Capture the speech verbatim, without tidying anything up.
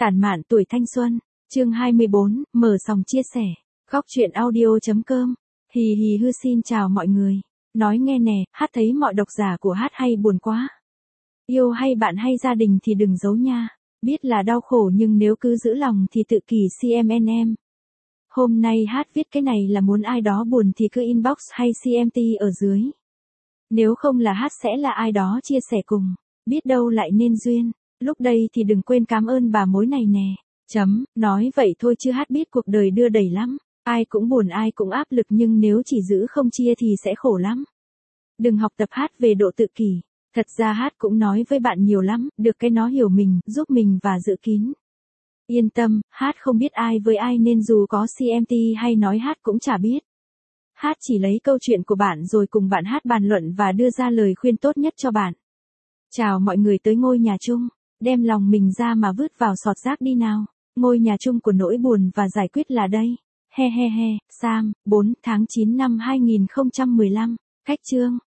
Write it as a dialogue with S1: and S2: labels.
S1: Tản mạn tuổi thanh xuân, chương hai mươi bốn, mở sòng chia sẻ, góc truyện audio.com. Hì hì hư xin chào mọi người. Nói nghe nè, hát thấy mọi độc giả của hát hay buồn quá. Yêu hay bạn hay gia đình thì đừng giấu nha. Biết là đau khổ nhưng nếu cứ giữ lòng thì tự kỷ xê em en em. Hôm nay hát viết cái này là muốn ai đó buồn thì cứ inbox hay xê em tê ở dưới. Nếu không là hát sẽ là ai đó chia sẻ cùng. Biết đâu lại nên duyên. Lúc đây thì đừng quên cảm ơn bà mối này nè. Chấm, nói vậy thôi chứ hát biết cuộc đời đưa đẩy lắm. Ai cũng buồn ai cũng áp lực nhưng nếu chỉ giữ không chia thì sẽ khổ lắm. Đừng học tập hát về độ tự kỷ. Thật ra hát cũng nói với bạn nhiều lắm, được cái nó hiểu mình, giúp mình và giữ kín. Yên tâm, hát không biết ai với ai nên dù có xê em tê hay nói hát cũng chả biết. Hát chỉ lấy câu chuyện của bạn rồi cùng bạn hát bàn luận và đưa ra lời khuyên tốt nhất cho bạn. Chào mọi người tới ngôi nhà chung. Đem lòng mình ra mà vứt vào sọt rác đi nào. Ngôi nhà chung của nỗi buồn và giải quyết là đây. He he he, Sam, bốn tháng chín năm hai nghìn không trăm mười lăm. Cách chương.